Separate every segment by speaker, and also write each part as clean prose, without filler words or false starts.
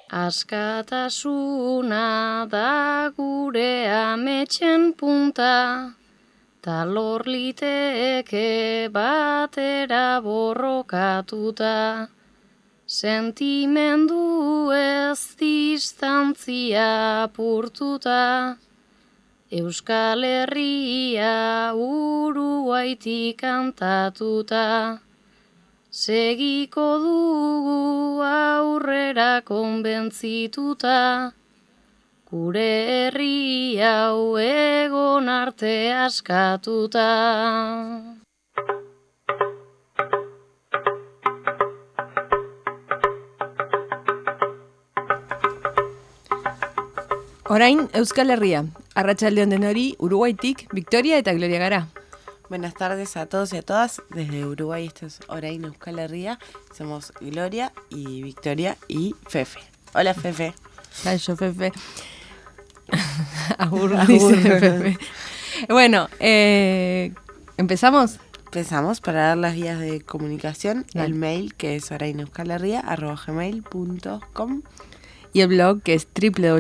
Speaker 1: Askatasuna da gure ametxen punta, ta lor liteke batera borrokatuta. Sentimendu ez distantzia apurtuta, Euskal Herria Uruguaitik kantatuta. Segiko dugu aurrera konbentzituta, gure herri hau egon arte askatuta.
Speaker 2: Orain Euskal Herria, arratsaldeon denori, Uruguaitik, Victoria eta Gloria gara.
Speaker 3: Buenas tardes a todos y a todas, desde Uruguay, esto es Orain Euskal Herria, somos Gloria y Victoria y Fefe. Hola Fefe.
Speaker 2: Yo Fefe. Dice Fefe. Bueno, ¿empezamos?
Speaker 3: Empezamos para dar las vías de comunicación,
Speaker 2: Dale.
Speaker 3: El mail que es oraineuskalherria@gmail.com
Speaker 2: Y el blog que es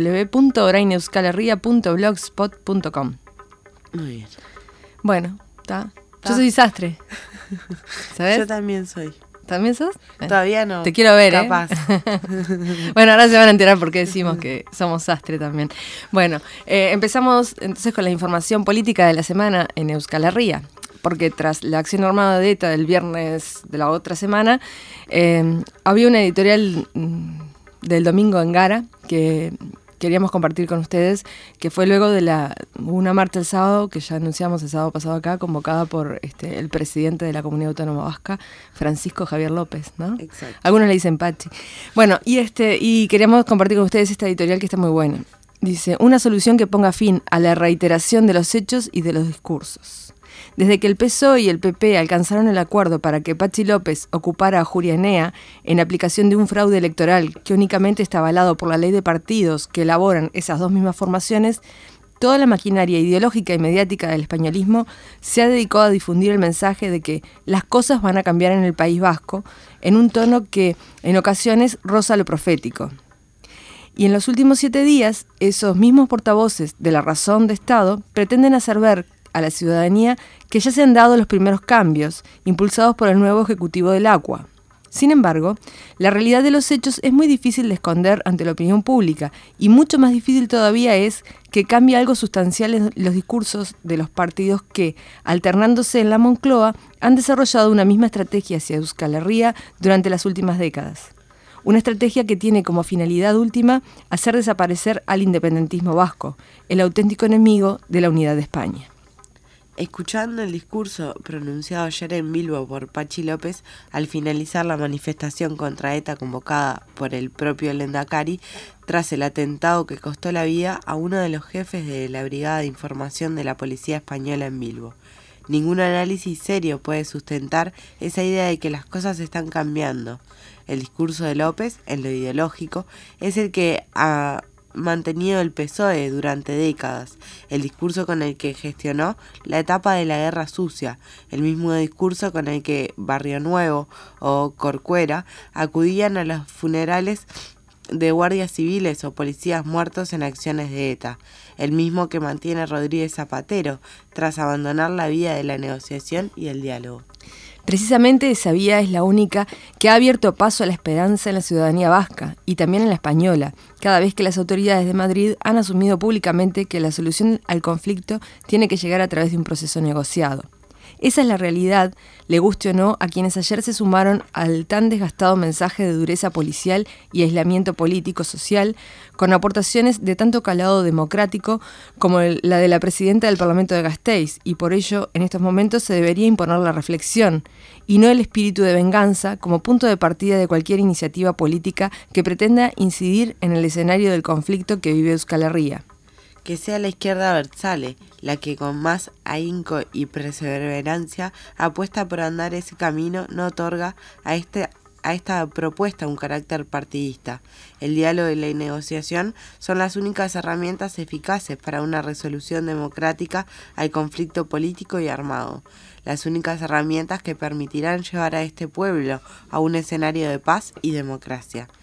Speaker 2: www.oraineuskalherria.blogspot.com.
Speaker 3: Muy bien.
Speaker 2: Bueno, está. Yo soy sastre. ¿Sabes?
Speaker 3: Yo también soy.
Speaker 2: ¿También sos?
Speaker 3: Todavía no.
Speaker 2: Te quiero ver,
Speaker 3: capaz.
Speaker 2: Bueno, ahora se van a enterar por qué decimos que somos sastre también. Bueno, empezamos entonces con la información política de la semana en Euskal Herria, porque tras la acción armada de ETA del viernes de la otra semana, había una editorial del domingo en Gara que queríamos compartir con ustedes, que fue luego de una marcha el sábado, que ya anunciamos el sábado pasado acá, convocada por el presidente de la Comunidad Autónoma Vasca, Francisco Javier López, ¿no?
Speaker 3: Exacto.
Speaker 2: Algunos le dicen Pachi. Bueno, y queríamos compartir con ustedes esta editorial que está muy buena. Dice, una solución que ponga fin a la reiteración de los hechos y de los discursos. Desde que el PSOE y el PP alcanzaron el acuerdo para que Pachi López ocupara a Juria Enea en aplicación de un fraude electoral que únicamente está avalado por la ley de partidos que elaboran esas dos mismas formaciones, toda la maquinaria ideológica y mediática del españolismo se ha dedicado a difundir el mensaje de que las cosas van a cambiar en el País Vasco en un tono que en ocasiones roza lo profético. Y en los últimos 7 días, esos mismos portavoces de la razón de Estado pretenden hacer ver a la ciudadanía que ya se han dado los primeros cambios, impulsados por el nuevo Ejecutivo del Agua. Sin embargo, la realidad de los hechos es muy difícil de esconder ante la opinión pública, y mucho más difícil todavía es que cambie algo sustancial en los discursos de los partidos que, alternándose en la Moncloa, han desarrollado una misma estrategia hacia Euskal Herria durante las últimas décadas. Una estrategia que tiene como finalidad última hacer desaparecer al independentismo vasco, el auténtico enemigo de la unidad de España.
Speaker 3: Escuchando el discurso pronunciado ayer en Bilbo por Pachi López al finalizar la manifestación contra ETA convocada por el propio Lehendakari tras el atentado que costó la vida a uno de los jefes de la Brigada de Información de la Policía Española en Bilbo. Ningún análisis serio puede sustentar esa idea de que las cosas están cambiando. El discurso de López, en lo ideológico, es el que ha mantenido el PSOE durante décadas, el discurso con el que gestionó la etapa de la guerra sucia, el mismo discurso con el que Barrio Nuevo o Corcuera acudían a los funerales de guardias civiles o policías muertos en acciones de ETA, el mismo que mantiene Rodríguez Zapatero tras abandonar la vía de la negociación y el diálogo.
Speaker 2: Precisamente esa vía es la única que ha abierto paso a la esperanza en la ciudadanía vasca y también en la española, cada vez que las autoridades de Madrid han asumido públicamente que la solución al conflicto tiene que llegar a través de un proceso negociado. Esa es la realidad, le guste o no, a quienes ayer se sumaron al tan desgastado mensaje de dureza policial y aislamiento político-social, con aportaciones de tanto calado democrático como la de la presidenta del Parlamento de Gasteiz, y por ello, en estos momentos se debería imponer la reflexión, y no el espíritu de venganza como punto de partida de cualquier iniciativa política que pretenda incidir en el escenario del conflicto que vive Euskal Herria.
Speaker 3: Que sea la izquierda abertzale la que con más ahínco y perseverancia apuesta por andar ese camino, no otorga a esta propuesta un carácter partidista. El diálogo y la negociación son las únicas herramientas eficaces para una resolución democrática al conflicto político y armado. Las únicas herramientas que permitirán llevar a este pueblo a un escenario de paz y democracia.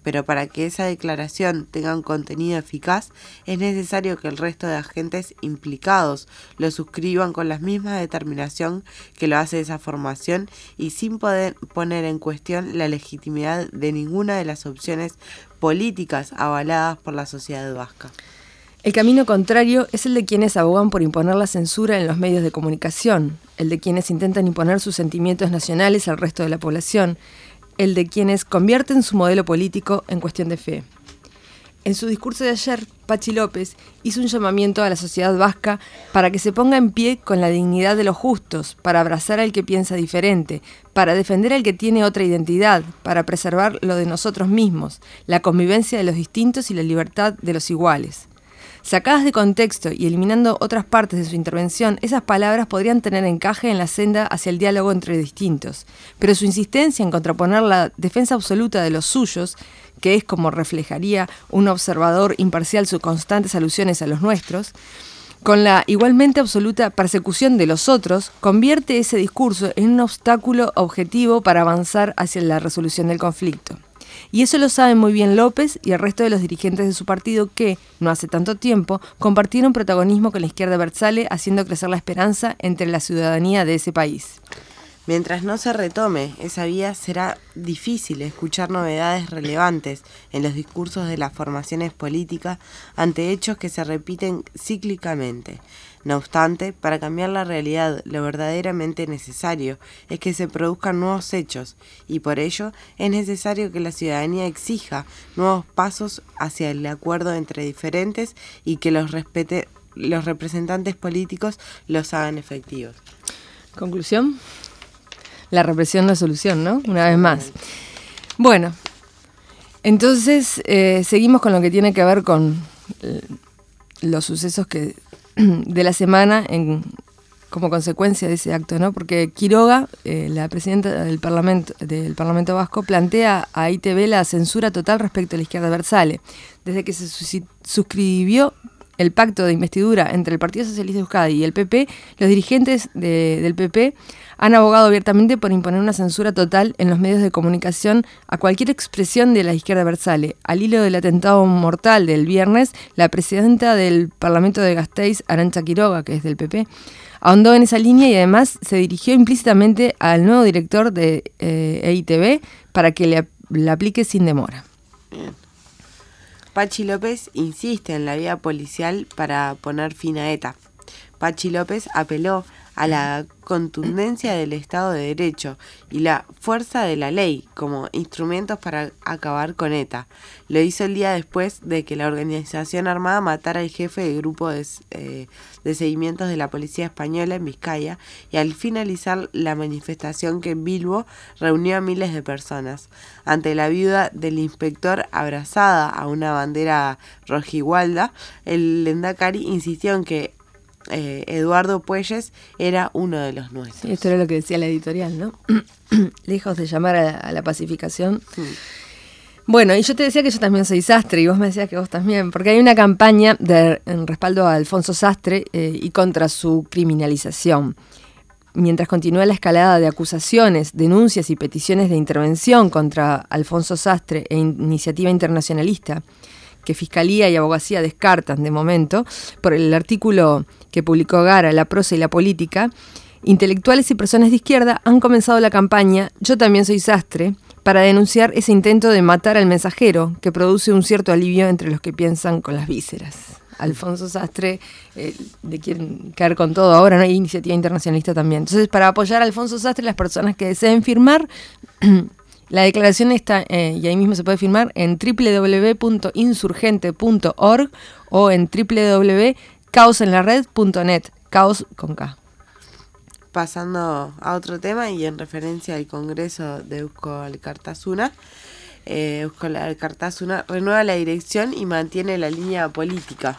Speaker 3: pero para que esa declaración tenga un contenido eficaz es necesario que el resto de agentes implicados lo suscriban con la misma determinación que lo hace esa formación y sin poder poner en cuestión la legitimidad de ninguna de las opciones políticas avaladas por la sociedad vasca.
Speaker 2: El camino contrario es el de quienes abogan por imponer la censura en los medios de comunicación, el de quienes intentan imponer sus sentimientos nacionales al resto de la población, el de quienes convierten su modelo político en cuestión de fe. En su discurso de ayer, Patxi López hizo un llamamiento a la sociedad vasca para que se ponga en pie con la dignidad de los justos, para abrazar al que piensa diferente, para defender al que tiene otra identidad, para preservar lo de nosotros mismos, la convivencia de los distintos y la libertad de los iguales. Sacadas de contexto y eliminando otras partes de su intervención, esas palabras podrían tener encaje en la senda hacia el diálogo entre distintos, pero su insistencia en contraponer la defensa absoluta de los suyos, que es como reflejaría un observador imparcial sus constantes alusiones a los nuestros, con la igualmente absoluta persecución de los otros, convierte ese discurso en un obstáculo objetivo para avanzar hacia la resolución del conflicto. Y eso lo saben muy bien López y el resto de los dirigentes de su partido que, no hace tanto tiempo, compartieron protagonismo con la izquierda abertzale, haciendo crecer la esperanza entre la ciudadanía de ese país.
Speaker 3: Mientras no se retome esa vía, será difícil escuchar novedades relevantes en los discursos de las formaciones políticas ante hechos que se repiten cíclicamente. No obstante, para cambiar la realidad, lo verdaderamente necesario es que se produzcan nuevos hechos, y por ello es necesario que la ciudadanía exija nuevos pasos hacia el acuerdo entre diferentes y que los representantes políticos los hagan efectivos.
Speaker 2: ¿Conclusión? La represión no es solución, ¿no? Una vez más. Bueno, entonces seguimos con lo que tiene que ver con los sucesos de la semana como consecuencia de ese acto, ¿no? Porque Quiroga, la presidenta del Parlamento Vasco, plantea a ITV la censura total respecto a la izquierda abertzale. Desde que se suscribió el pacto de investidura entre el Partido Socialista de Euskadi y el PP, los dirigentes del PP han abogado abiertamente por imponer una censura total en los medios de comunicación a cualquier expresión de la izquierda abertzale. Al hilo del atentado mortal del viernes, la presidenta del Parlamento de Gasteiz, Arantxa Quiroga, que es del PP, ahondó en esa línea y además se dirigió implícitamente al nuevo director de EITB para que la aplique sin demora.
Speaker 3: Bien. Patxi López insiste en la vía policial para poner fin a ETA. Patxi López apeló a la contundencia del Estado de Derecho y la fuerza de la ley como instrumentos para acabar con ETA. Lo hizo el día después de que la organización armada matara al jefe del grupo de seguimientos de la policía española en Vizcaya y al finalizar la manifestación que en Bilbo reunió a miles de personas. Ante la viuda del inspector abrazada a una bandera rojigualda, el Lehendakari insistió en que Eduardo Puelles era uno de los nuestros.
Speaker 2: Sí, esto era lo que decía la editorial, ¿no? Lejos de llamar a la pacificación. Bueno, y yo te decía que yo también soy Sastre y vos me decías que vos también, porque hay una campaña en respaldo a Alfonso Sastre y contra su criminalización. Mientras continúa la escalada de acusaciones, denuncias y peticiones de intervención contra Alfonso Sastre e Iniciativa Internacionalista, que Fiscalía y Abogacía descartan de momento, por el artículo que publicó Gara, La prosa y la política, intelectuales y personas de izquierda han comenzado la campaña Yo también soy Sastre, para denunciar ese intento de matar al mensajero, que produce un cierto alivio entre los que piensan con las vísceras. Alfonso Sastre le quieren caer con todo ahora, ¿no? Hay Iniciativa Internacionalista también. Entonces, para apoyar a Alfonso Sastre, las personas que deseen firmar... La declaración está, y ahí mismo se puede firmar, en www.insurgente.org o en www.caosenlared.net, caos con K.
Speaker 3: Pasando a otro tema y en referencia al Congreso de Eusko Alkartasuna, Eusko Alkartasuna renueva la dirección y mantiene la línea política.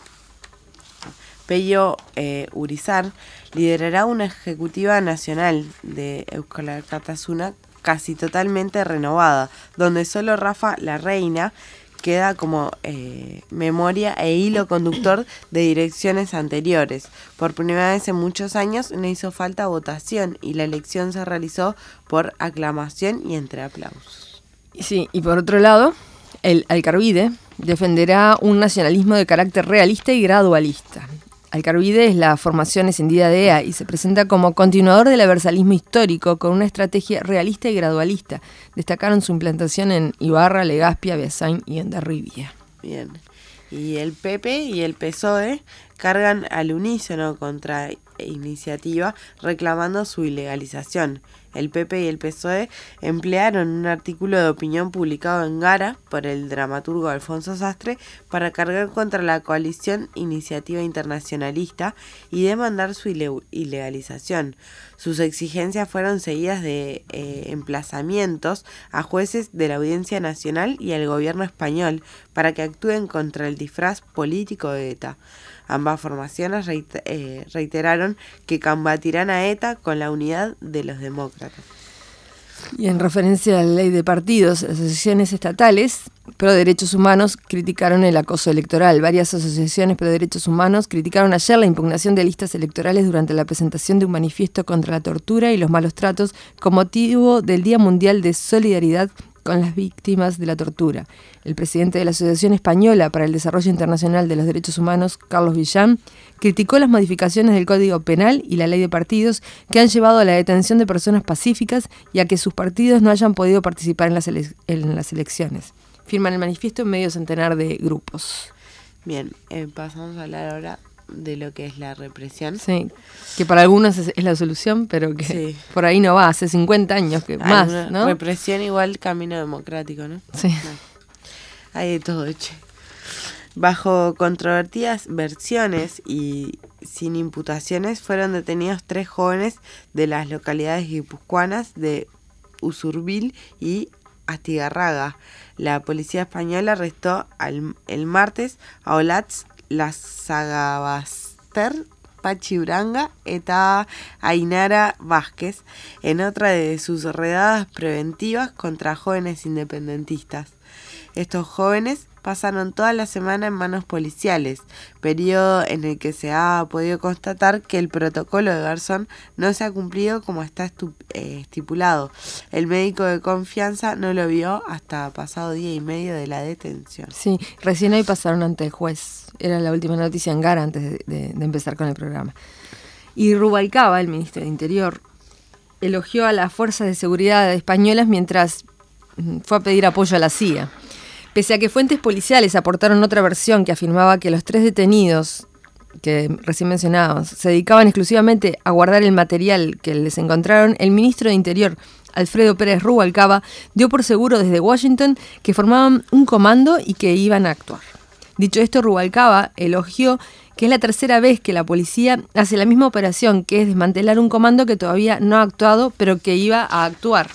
Speaker 3: Pello Urizar liderará una ejecutiva nacional de Eusko Alkartasuna casi totalmente renovada, donde solo Rafa Larreina queda como memoria e hilo conductor de direcciones anteriores. Por primera vez en muchos años no hizo falta votación y la elección se realizó por aclamación y entre aplausos.
Speaker 2: Sí, y por otro lado, el Alcarovide defenderá un nacionalismo de carácter realista y gradualista. Alcarovide es la formación escindida de EA y se presenta como continuador del aversalismo histórico con una estrategia realista y gradualista. Destacaron su implantación en Ibarra, Legazpi, Beasain y Hondarribia.
Speaker 3: Bien. Y el PP y el PSOE cargan al unísono contra Iniciativa reclamando su ilegalización. El PP y el PSOE emplearon un artículo de opinión publicado en Gara por el dramaturgo Alfonso Sastre para cargar contra la coalición Iniciativa Internacionalista y demandar su ilegalización. Sus exigencias fueron seguidas de emplazamientos a jueces de la Audiencia Nacional y al gobierno español para que actúen contra el disfraz político de ETA. Ambas formaciones reiteraron que combatirán a ETA con la unidad de los demócratas.
Speaker 2: Y en referencia a la ley de partidos, asociaciones estatales pro derechos humanos criticaron el acoso electoral. Varias asociaciones pro derechos humanos criticaron ayer la impugnación de listas electorales durante la presentación de un manifiesto contra la tortura y los malos tratos con motivo del Día Mundial de Solidaridad con las víctimas de la tortura. El presidente de la Asociación Española para el Desarrollo Internacional de los Derechos Humanos, Carlos Villán, criticó las modificaciones del Código Penal y la ley de partidos que han llevado a la detención de personas pacíficas y a que sus partidos no hayan podido participar en las elecciones. Firman el manifiesto en medio centenar de grupos.
Speaker 3: Bien, pasamos a hablar ahora de lo que es la represión.
Speaker 2: Sí, que para algunos es la solución, pero que sí, por ahí no va, hace 50 años que más, ¿no?
Speaker 3: Represión igual camino democrático, ¿no?
Speaker 2: Sí.
Speaker 3: No. Hay de todo, che. Bajo controvertidas versiones y sin imputaciones fueron detenidos 3 jóvenes de las localidades guipuzcoanas de Usurbil y Astigarraga. La policía española arrestó el martes a Olatz Lasagabaster, Pachi Uranga eta Ainara Vázquez en otra de sus redadas preventivas contra jóvenes independentistas. Estos jóvenes pasaron toda la semana en manos policiales, periodo en el que se ha podido constatar que el protocolo de Garzón no se ha cumplido como está estipulado. El médico de confianza no lo vio hasta pasado 1 día y medio de la detención.
Speaker 2: Sí, recién hoy pasaron ante el juez. Era la última noticia en Gara antes de empezar con el programa. Y Rubalcaba, el ministro de Interior, elogió a las fuerzas de seguridad españolas mientras fue a pedir apoyo a la CIA. Pese a que fuentes policiales aportaron otra versión que afirmaba que los 3 detenidos que recién mencionábamos se dedicaban exclusivamente a guardar el material que les encontraron, el ministro de Interior, Alfredo Pérez Rubalcaba, dio por seguro desde Washington que formaban un comando y que iban a actuar. Dicho esto, Rubalcaba elogió que es la 3ª vez que la policía hace la misma operación, que es desmantelar un comando que todavía no ha actuado, pero que iba a actuar.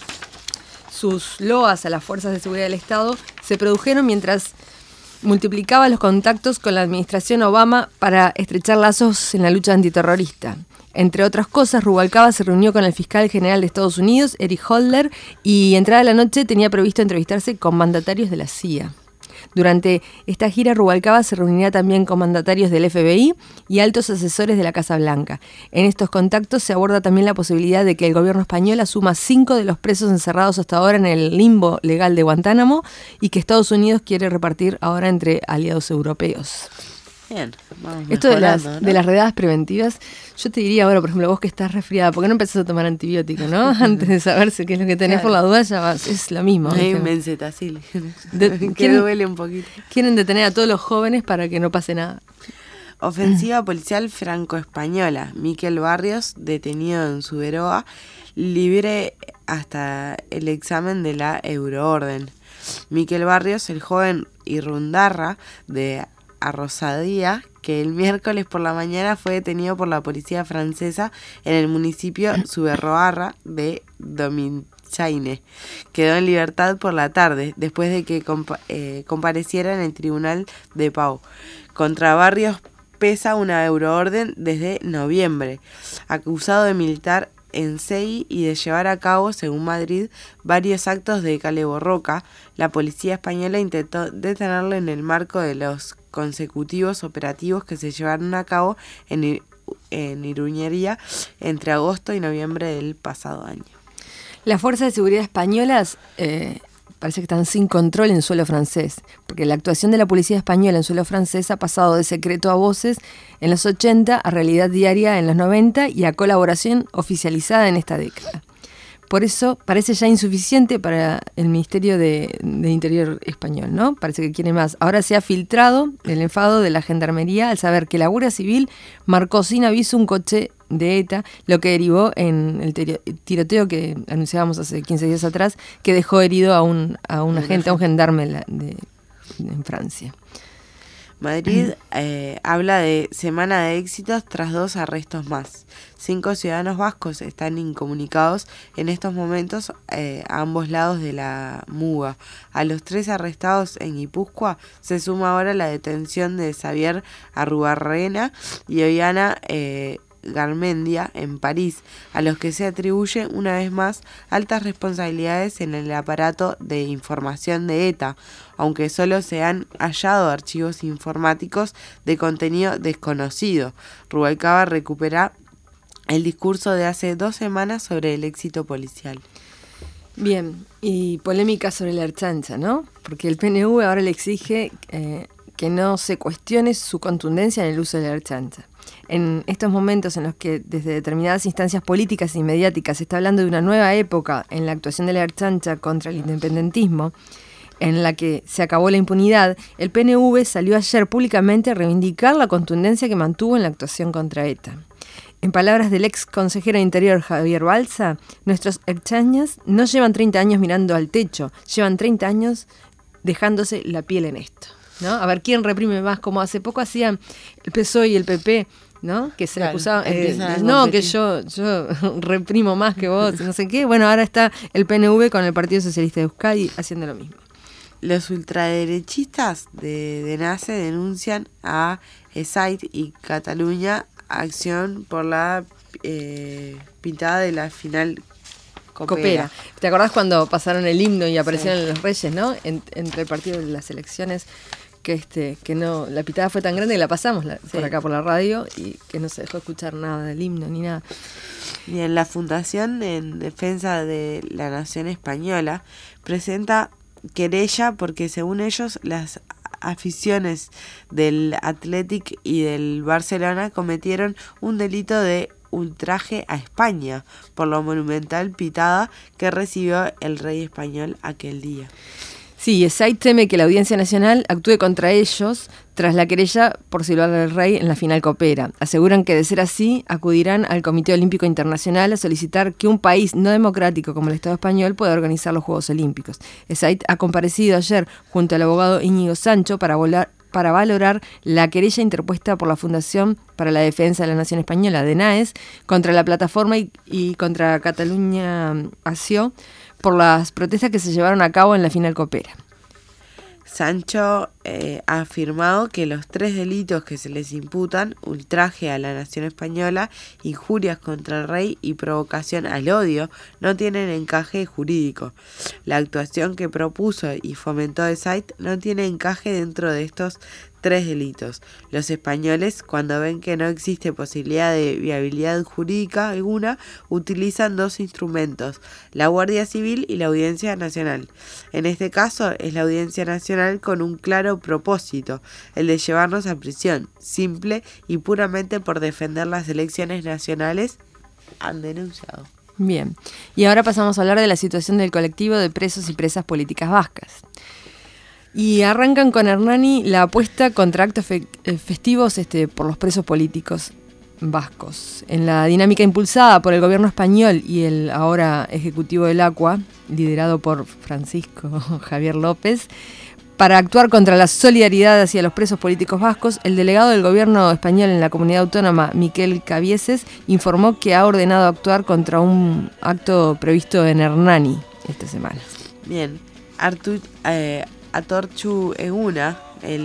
Speaker 2: Sus loas a las fuerzas de seguridad del Estado se produjeron mientras multiplicaba los contactos con la administración Obama para estrechar lazos en la lucha antiterrorista. Entre otras cosas, Rubalcaba se reunió con el fiscal general de Estados Unidos, Eric Holder, y entrada la noche tenía previsto entrevistarse con mandatarios de la CIA. Durante esta gira, Rubalcaba se reunirá también con mandatarios del FBI y altos asesores de la Casa Blanca. En estos contactos se aborda también la posibilidad de que el gobierno español asuma 5 de los presos encerrados hasta ahora en el limbo legal de Guantánamo y que Estados Unidos quiere repartir ahora entre aliados europeos.
Speaker 3: Bien, vamos
Speaker 2: esto de
Speaker 3: mejorando,
Speaker 2: de las redadas preventivas, yo te diría ahora, por ejemplo, vos que estás resfriada, ¿por qué no empezás a tomar antibiótico, no? Antes de saberse qué es lo que tenés, por la duda, ya vas, es lo mismo.
Speaker 3: Hay un Benzetacil, que duele un poquito.
Speaker 2: Quieren detener a todos los jóvenes para que no pase nada.
Speaker 3: Ofensiva policial franco-española. Miquel Barrios, detenido en Suberoa, libre hasta el examen de la Euroorden. Miquel Barrios, el joven irundarra de Arrosadía, que el miércoles por la mañana fue detenido por la policía francesa en el municipio Suberroarra de Dominchaine. Quedó en libertad por la tarde, después de que compareciera en el tribunal de Pau. Contra Barrios pesa una euroorden desde noviembre, acusado de militar en CEI y de llevar a cabo, según Madrid, varios actos de caleborroca. La policía española intentó detenerlo en el marco de los consecutivos operativos que se llevaron a cabo en Iruñería entre agosto y noviembre del pasado año.
Speaker 2: Las fuerzas de seguridad españolas parece que están sin control en suelo francés, porque la actuación de la policía española en suelo francés ha pasado de secreto a voces en los 80 a realidad diaria en los 90 y a colaboración oficializada en esta década. Por eso parece ya insuficiente para el Ministerio de Interior español, ¿no? Parece que quiere más. Ahora se ha filtrado el enfado de la Gendarmería al saber que la Guardia Civil marcó sin aviso un coche de ETA, lo que derivó en el tiroteo que anunciábamos hace 15 días atrás, que dejó herido a un agente, a un gendarme en Francia.
Speaker 3: Madrid habla de semana de éxitos tras 2 arrestos más. 5 ciudadanos vascos están incomunicados en estos momentos a ambos lados de la Muga. A los 3 arrestados en Guipúzcoa se suma ahora la detención de Xavier Arrubarrena y Ollana Garmendia en París, a los que se atribuye una vez más altas responsabilidades en el aparato de información de ETA, aunque solo se han hallado archivos informáticos de contenido desconocido. Rubalcaba recupera el discurso de hace 2 semanas sobre el éxito policial.
Speaker 2: Bien, y polémica sobre la Ertzaintza, ¿no? Porque el PNV ahora le exige que no se cuestione su contundencia en el uso de la Ertzaintza. En estos momentos en los que desde determinadas instancias políticas y mediáticas se está hablando de una nueva época en la actuación de la Ertzaintza contra el independentismo, en la que se acabó la impunidad, el PNV salió ayer públicamente a reivindicar la contundencia que mantuvo en la actuación contra ETA. En palabras del ex consejero de Interior Javier Balsa, nuestros ertzainas no llevan 30 años mirando al techo, llevan 30 años dejándose la piel en esto, ¿no? A ver quién reprime más, como hace poco hacían el PSOE y el PP, ¿no? Que se le acusaban, no, que yo reprimo más que vos, no sé qué. Bueno, ahora está el PNV con el Partido Socialista de Euskadi haciendo lo mismo.
Speaker 3: Los ultraderechistas de NACE denuncian a ESAID y Cataluña Acción por la pintada de la final Coopera.
Speaker 2: ¿Te acordás cuando pasaron el himno y aparecieron los reyes, ¿no? Entre el partido de las elecciones, que no, la pitada fue tan grande que la pasamos por acá por la radio y que no se dejó escuchar nada del himno ni nada.
Speaker 3: Bien, la Fundación en Defensa de la Nación Española presenta querella porque según ellos las aficiones del Athletic y del Barcelona cometieron un delito de ultraje a España por la monumental pitada que recibió el rey español aquel día.
Speaker 2: Sí, ESAID teme que la Audiencia Nacional actúe contra ellos tras la querella por silbar al rey en la final Coopera. Aseguran que de ser así, acudirán al Comité Olímpico Internacional a solicitar que un país no democrático como el Estado español pueda organizar los Juegos Olímpicos. ESAID ha comparecido ayer junto al abogado Íñigo Sancho para valorar la querella interpuesta por la Fundación para la Defensa de la Nación Española, DENAES, contra la plataforma y contra Cataluña Acció por las protestas que se llevaron a cabo en la final Coopera.
Speaker 3: Sancho ha afirmado que los 3 delitos que se les imputan, ultraje a la nación española, injurias contra el rey y provocación al odio, no tienen encaje jurídico. La actuación que propuso y fomentó ESAID no tiene encaje dentro de estos 3 delitos. Los españoles, cuando ven que no existe posibilidad de viabilidad jurídica alguna, utilizan 2 instrumentos, la Guardia Civil y la Audiencia Nacional. En este caso es la Audiencia Nacional con un claro propósito, el de llevarnos a prisión, simple y puramente por defender las elecciones nacionales, han denunciado.
Speaker 2: Bien, y ahora pasamos a hablar de la situación del colectivo de presos y presas políticas vascas. Y arrancan con Hernani la apuesta contra actos festivos por los presos políticos vascos. En la dinámica impulsada por el gobierno español y el ahora ejecutivo del ACUA, liderado por Francisco Javier López, para actuar contra la solidaridad hacia los presos políticos vascos, el delegado del gobierno español en la comunidad autónoma, Miquel Cabieses, informó que ha ordenado actuar contra un acto previsto en Hernani esta semana.
Speaker 3: Bien, Atortxu Eguna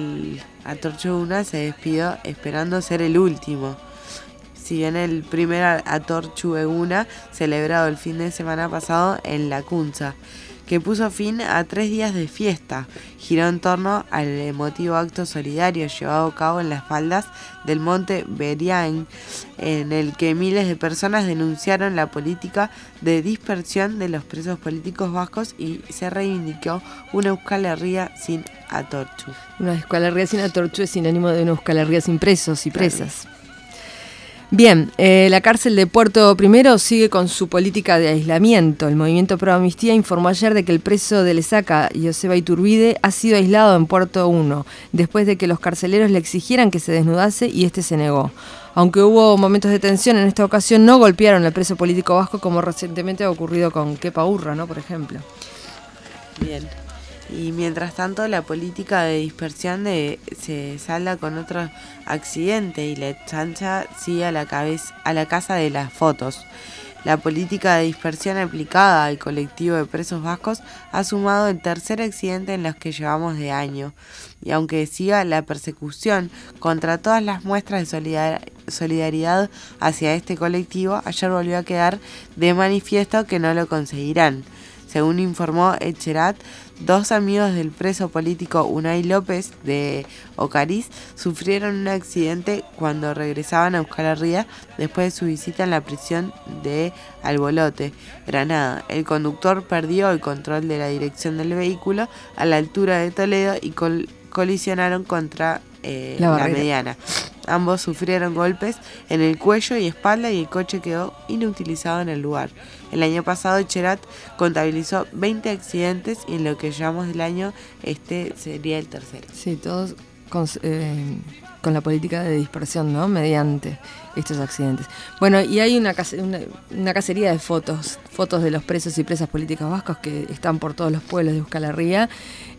Speaker 3: se despidió esperando ser el último. Si bien el primer Atortxu Eguna, celebrado el fin de semana pasado en La Cunza, que puso fin a 3 días de fiesta. Giró en torno al emotivo acto solidario llevado a cabo en las faldas del monte Beriain, en el que miles de personas denunciaron la política de dispersión de los presos políticos vascos y se reivindicó una Euskal Herria sin atorchu.
Speaker 2: Una Euskal Herria sin atorchu es sinónimo de una Euskal Herria sin presos y presas. Bien, la cárcel de Puerto Primero sigue con su política de aislamiento. El Movimiento Pro Amnistía informó ayer de que el preso de Lesaca, Joseba Iturbide, ha sido aislado en Puerto 1, después de que los carceleros le exigieran que se desnudase y este se negó. Aunque hubo momentos de tensión, en esta ocasión no golpearon al preso político vasco como recientemente ha ocurrido con Kepa Urra, ¿no? Por ejemplo.
Speaker 3: Bien. Y mientras tanto la política de dispersión se salda con otro accidente y la chancha sigue a la casa de las fotos. La política de dispersión aplicada al colectivo de presos vascos ha sumado el tercer accidente en los que llevamos de año. Y aunque siga la persecución contra todas las muestras de solidaridad hacia este colectivo, ayer volvió a quedar de manifiesto que no lo conseguirán. Según informó Etxerat, 2 amigos del preso político Unai López de Ocariz sufrieron un accidente cuando regresaban a Euskal Herria después de su visita en la prisión de Albolote, Granada. El conductor perdió el control de la dirección del vehículo a la altura de Toledo y colisionaron contra la mediana. Ambos sufrieron golpes en el cuello y espalda y el coche quedó inutilizado en el lugar. El año pasado Etxerat contabilizó 20 accidentes y en lo que llevamos del año este sería el tercero.
Speaker 2: Sí, todos con la política de dispersión, ¿no? Mediante estos accidentes. Bueno, y hay una cacería de fotos de los presos y presas políticas vascos que están por todos los pueblos de Euskal Herria,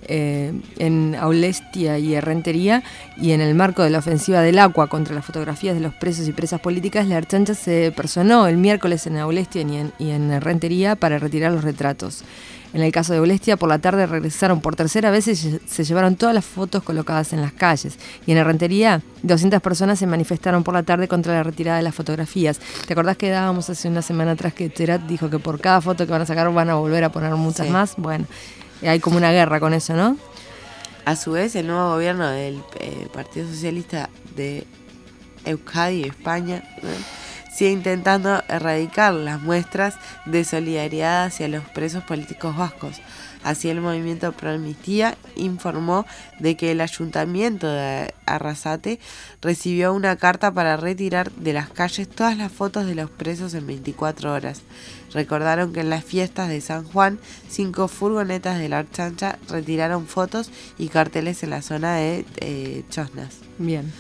Speaker 2: en Aulestia y Errentería, y en el marco de la ofensiva del Aqua contra las fotografías de los presos y presas políticas, la Ertzaintza se personó el miércoles en Aulestia y en Errentería para retirar los retratos. En el caso de Aulestia, por la tarde regresaron por tercera vez y se llevaron todas las fotos colocadas en las calles. Y en Errentería, 200 personas se manifestaron por la tarde contra la retirada de las fotografías. ¿Te acordás que dábamos hace una semana atrás que Etxerat dijo que por cada foto que van a sacar van a volver a poner muchas más? Bueno, hay como una guerra con eso, ¿no?
Speaker 3: A su vez, el nuevo gobierno del Partido Socialista de Euskadi, España, ¿no?, sigue intentando erradicar las muestras de solidaridad hacia los presos políticos vascos. Así, el Movimiento Pro Amnistía informó de que el Ayuntamiento de Arrasate recibió una carta para retirar de las calles todas las fotos de los presos en 24 horas. Recordaron que en las fiestas de San Juan, 5 furgonetas de la Ertzaintza retiraron fotos y carteles en la zona de Chosnas.
Speaker 2: Bien.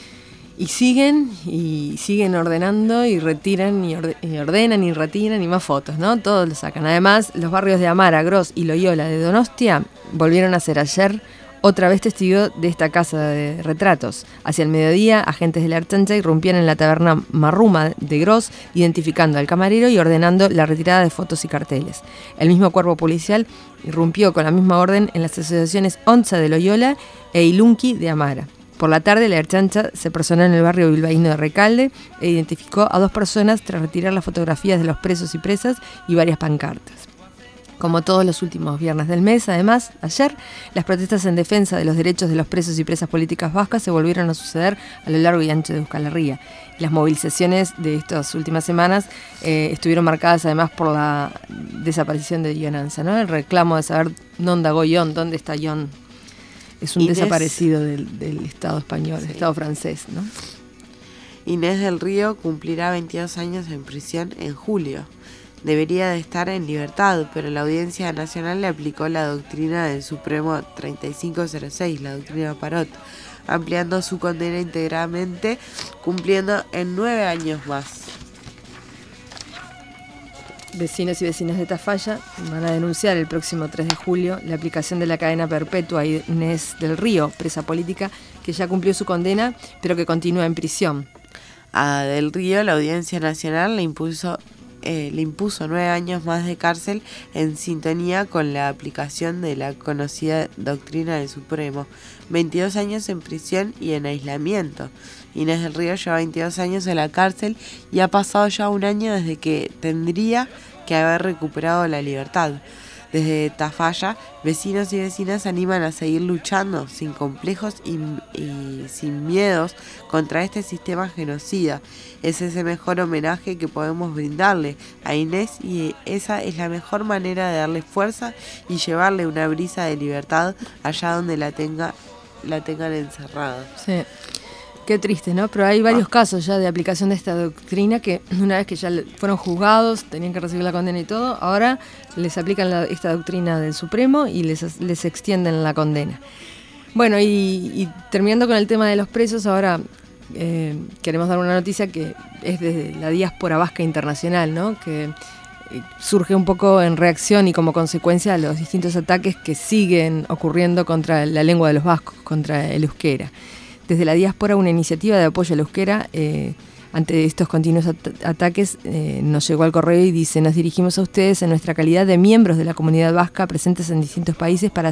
Speaker 2: Y siguen ordenando y retiran y ordenan y retiran y más fotos, ¿no? Todos lo sacan. Además, los barrios de Amara, Gros y Loyola de Donostia volvieron a ser ayer otra vez testigo de esta casa de retratos. Hacia el mediodía, agentes de la Ertzaintza irrumpían en la taberna Marruma de Gros, identificando al camarero y ordenando la retirada de fotos y carteles. El mismo cuerpo policial irrumpió con la misma orden en las asociaciones Onza de Loyola e Ilunqui de Amara. Por la tarde, la Ertzaintza se personó en el barrio bilbaíno de Recalde e identificó a 2 personas tras retirar las fotografías de los presos y presas y varias pancartas. Como todos los últimos viernes del mes, además, ayer, las protestas en defensa de los derechos de los presos y presas políticas vascas se volvieron a suceder a lo largo y ancho de Euskal Herria. Las movilizaciones de estas últimas semanas estuvieron marcadas además por la desaparición de Jon Ansa, ¿no? El reclamo de saber dónde dago Jon, dónde está Jon. Es un desaparecido del Estado español, del Estado francés, ¿no?
Speaker 3: Inés del Río cumplirá 22 años en prisión en julio. Debería de estar en libertad, pero la Audiencia Nacional le aplicó la doctrina del Supremo 3506, la doctrina Parot, ampliando su condena íntegramente, cumpliendo en 9 años más.
Speaker 2: Vecinos y vecinas de Tafalla van a denunciar el próximo 3 de julio la aplicación de la cadena perpetua a Inés del Río, presa política, que ya cumplió su condena, pero que continúa en prisión.
Speaker 3: A Del Río, la Audiencia Nacional le impuso 9 años más de cárcel en sintonía con la aplicación de la conocida doctrina del Supremo. 22 años en prisión y en aislamiento. Inés del Río lleva 22 años en la cárcel y ha pasado ya un año desde que tendría que haber recuperado la libertad. Desde Tafalla, vecinos y vecinas animan a seguir luchando sin complejos y sin miedos contra este sistema genocida. Es ese mejor homenaje que podemos brindarle a Inés y esa es la mejor manera de darle fuerza y llevarle una brisa de libertad allá donde la tengan encerrada.
Speaker 2: Sí. Qué triste, ¿no? Pero hay varios casos ya de aplicación de esta doctrina que una vez que ya fueron juzgados, tenían que recibir la condena y todo, ahora les aplican esta doctrina del Supremo y les extienden la condena. Bueno, y terminando con el tema de los presos, ahora queremos dar una noticia que es desde la diáspora vasca internacional, ¿no? Que surge un poco en reacción y como consecuencia a los distintos ataques que siguen ocurriendo contra la lengua de los vascos, contra el euskera. Desde la diáspora, una iniciativa de apoyo al euskera ante estos continuos ataques nos llegó al correo y dice: nos dirigimos a ustedes en nuestra calidad de miembros de la comunidad vasca presentes en distintos países para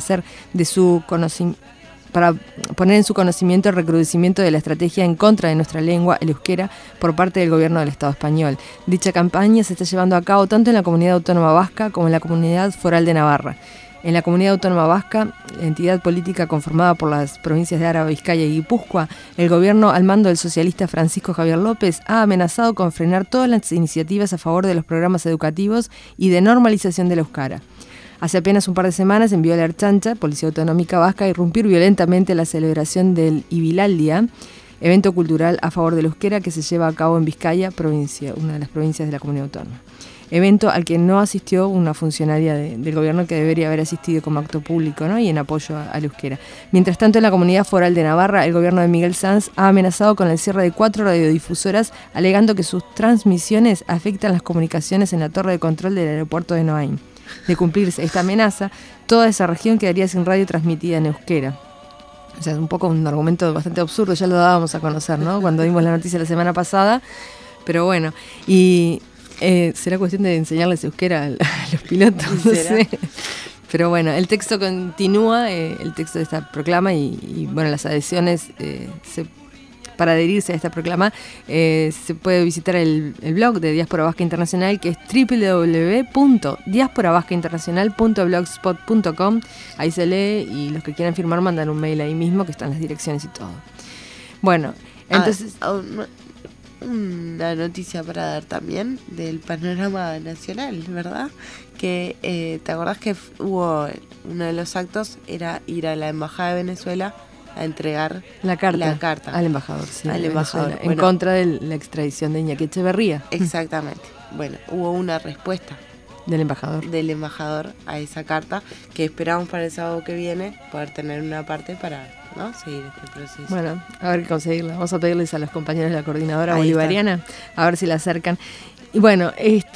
Speaker 2: poner en su conocimiento el recrudecimiento de la estrategia en contra de nuestra lengua, el euskera, por parte del gobierno del Estado español. Dicha campaña se está llevando a cabo tanto en la comunidad autónoma vasca como en la comunidad foral de Navarra. En la comunidad autónoma vasca, entidad política conformada por las provincias de Araba, Vizcaya y Guipúzcoa, el gobierno al mando del socialista Francisco Javier López ha amenazado con frenar todas las iniciativas a favor de los programas educativos y de normalización del euskara. Hace apenas un par de semanas envió a la Ertzaintza, Policía Autonómica Vasca, a irrumpir violentamente la celebración del Ibilaldia, evento cultural a favor del euskera que se lleva a cabo en Vizcaya, provincia, una de las provincias de la comunidad autónoma. Evento al que no asistió una funcionaria del gobierno que debería haber asistido como acto público, ¿no? Y en apoyo al euskera. Mientras tanto, en la comunidad foral de Navarra, el gobierno de Miguel Sanz ha amenazado con el cierre de 4 radiodifusoras, alegando que sus transmisiones afectan las comunicaciones en la torre de control del aeropuerto de Noain. De cumplirse esta amenaza, toda esa región quedaría sin radio transmitida en euskera. O sea, un poco un argumento bastante absurdo, ya lo dábamos a conocer, ¿no? Cuando dimos la noticia la semana pasada. Pero bueno, y será cuestión de enseñarles euskera a los pilotos, no sé. Pero bueno, el texto continúa, el texto de esta proclama y bueno, las adhesiones, para adherirse a esta proclama, se puede visitar el blog de Diáspora Vasca Internacional, que es www.diasporavascainternacional.blogspot.com. Ahí se lee y los que quieran firmar mandan un mail ahí mismo, que están las direcciones y todo. Bueno, entonces...
Speaker 3: Una noticia para dar también del panorama nacional, ¿verdad? Que ¿te acordás que hubo uno de los actos era ir a la Embajada de Venezuela a entregar la carta
Speaker 2: al embajador, sí,
Speaker 3: al embajador,
Speaker 2: en contra de la extradición de Iñaki Echeverría?
Speaker 3: Exactamente. Bueno, hubo una respuesta del embajador a esa carta que esperamos para el sábado que viene poder tener una parte para, ¿no?, seguir este proceso.
Speaker 2: Bueno, a ver qué conseguirla. Vamos a pedirles a los compañeros de la coordinadora bolivariana a ver si la acercan. Y bueno,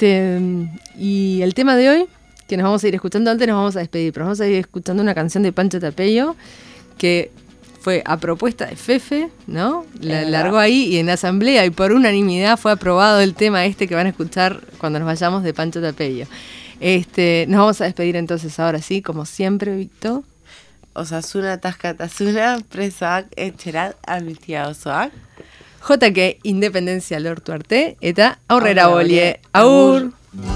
Speaker 2: y el tema de hoy, que nos vamos a ir escuchando, antes nos vamos a despedir, pero vamos a ir escuchando una canción de Pancho Tapello que fue a propuesta de Fefe, ¿no? La largó ahí y en asamblea y por unanimidad fue aprobado el tema que van a escuchar cuando nos vayamos, de Pancho Tapello. Nos vamos a despedir entonces ahora sí, como siempre, Víctor.
Speaker 3: Osasuna, Tascatasuna, Presoak, Etxerat, Amnistia Osoak.
Speaker 2: JK, Independencia lortu arte, eta aurrera bolie. Agur!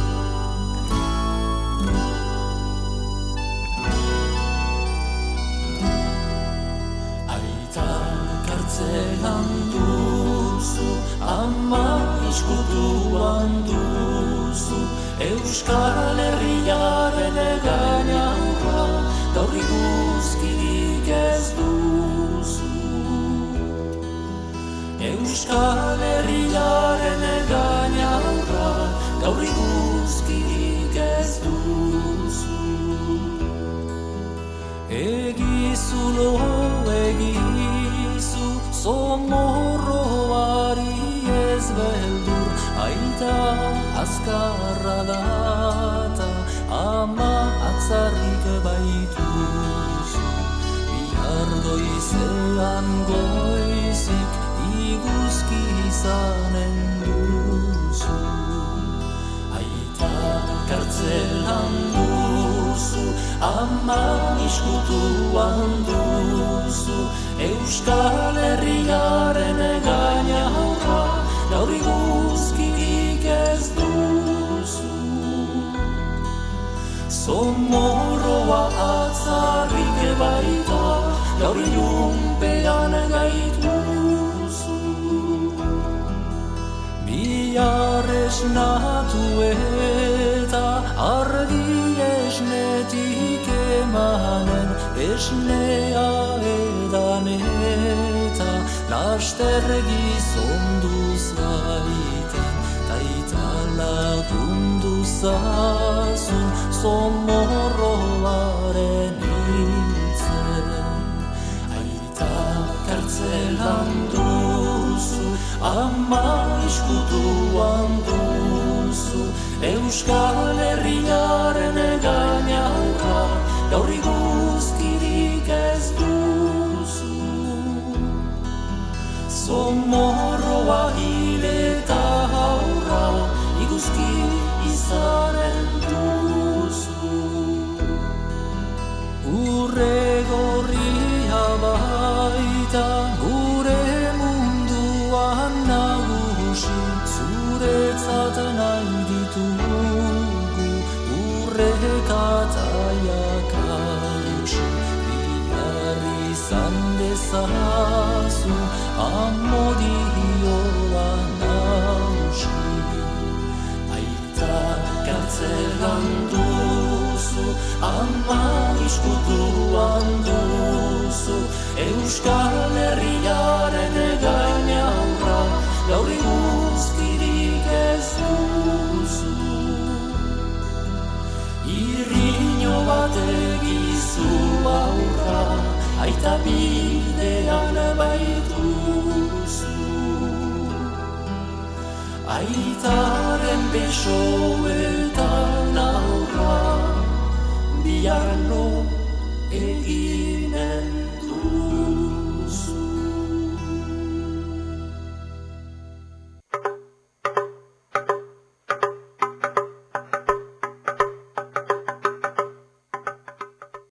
Speaker 4: Ama iskutuan duzu, Euskal Herriaren gainaurra, gaur iguzkirik ez duzu. Euskal Herriaren gainaurra, gaur iguzkirik ez duzu. Egizu egizu, somorroari ez beldur, aita azkarra data, ama atzarrik baituzu. Bihar goizean goizik iguzki izanen duzu. Aita kartzelan duzu, ama iskutuan duzu, Euskal Herriaren gainaurra, gaur iguzkirik ez duzu. Somos morroa atzarrik baita, gaur ilunpean gaituzu. Bihar esnatu eta argi esnetik emanen, esnea edan eta laster gizondu zaiten, taita lagundu zazun zomorroaren hiltzen. Aita kartzelan duzu, ama iskutuan duzu, Euskal Herriaren gainaurra, gaur iguzkirik ez duzu. Zomorroa hil eta haurra, iguzki izanen duzu. Urre gorria baita gure munduan nagusi, zuretzat nahi ditugu urrekataiak hausi. Bihar izan dezazu amodioa nausi. Aita kartzelan duzu, ama iskutuan duzu, Euskal Herriaren gainaurra, gaur iguzkirik ez duzu. Irriño bat egizu aurra, aita bidean baituzu. Aitaren besoetan aurra, bihar lo eginen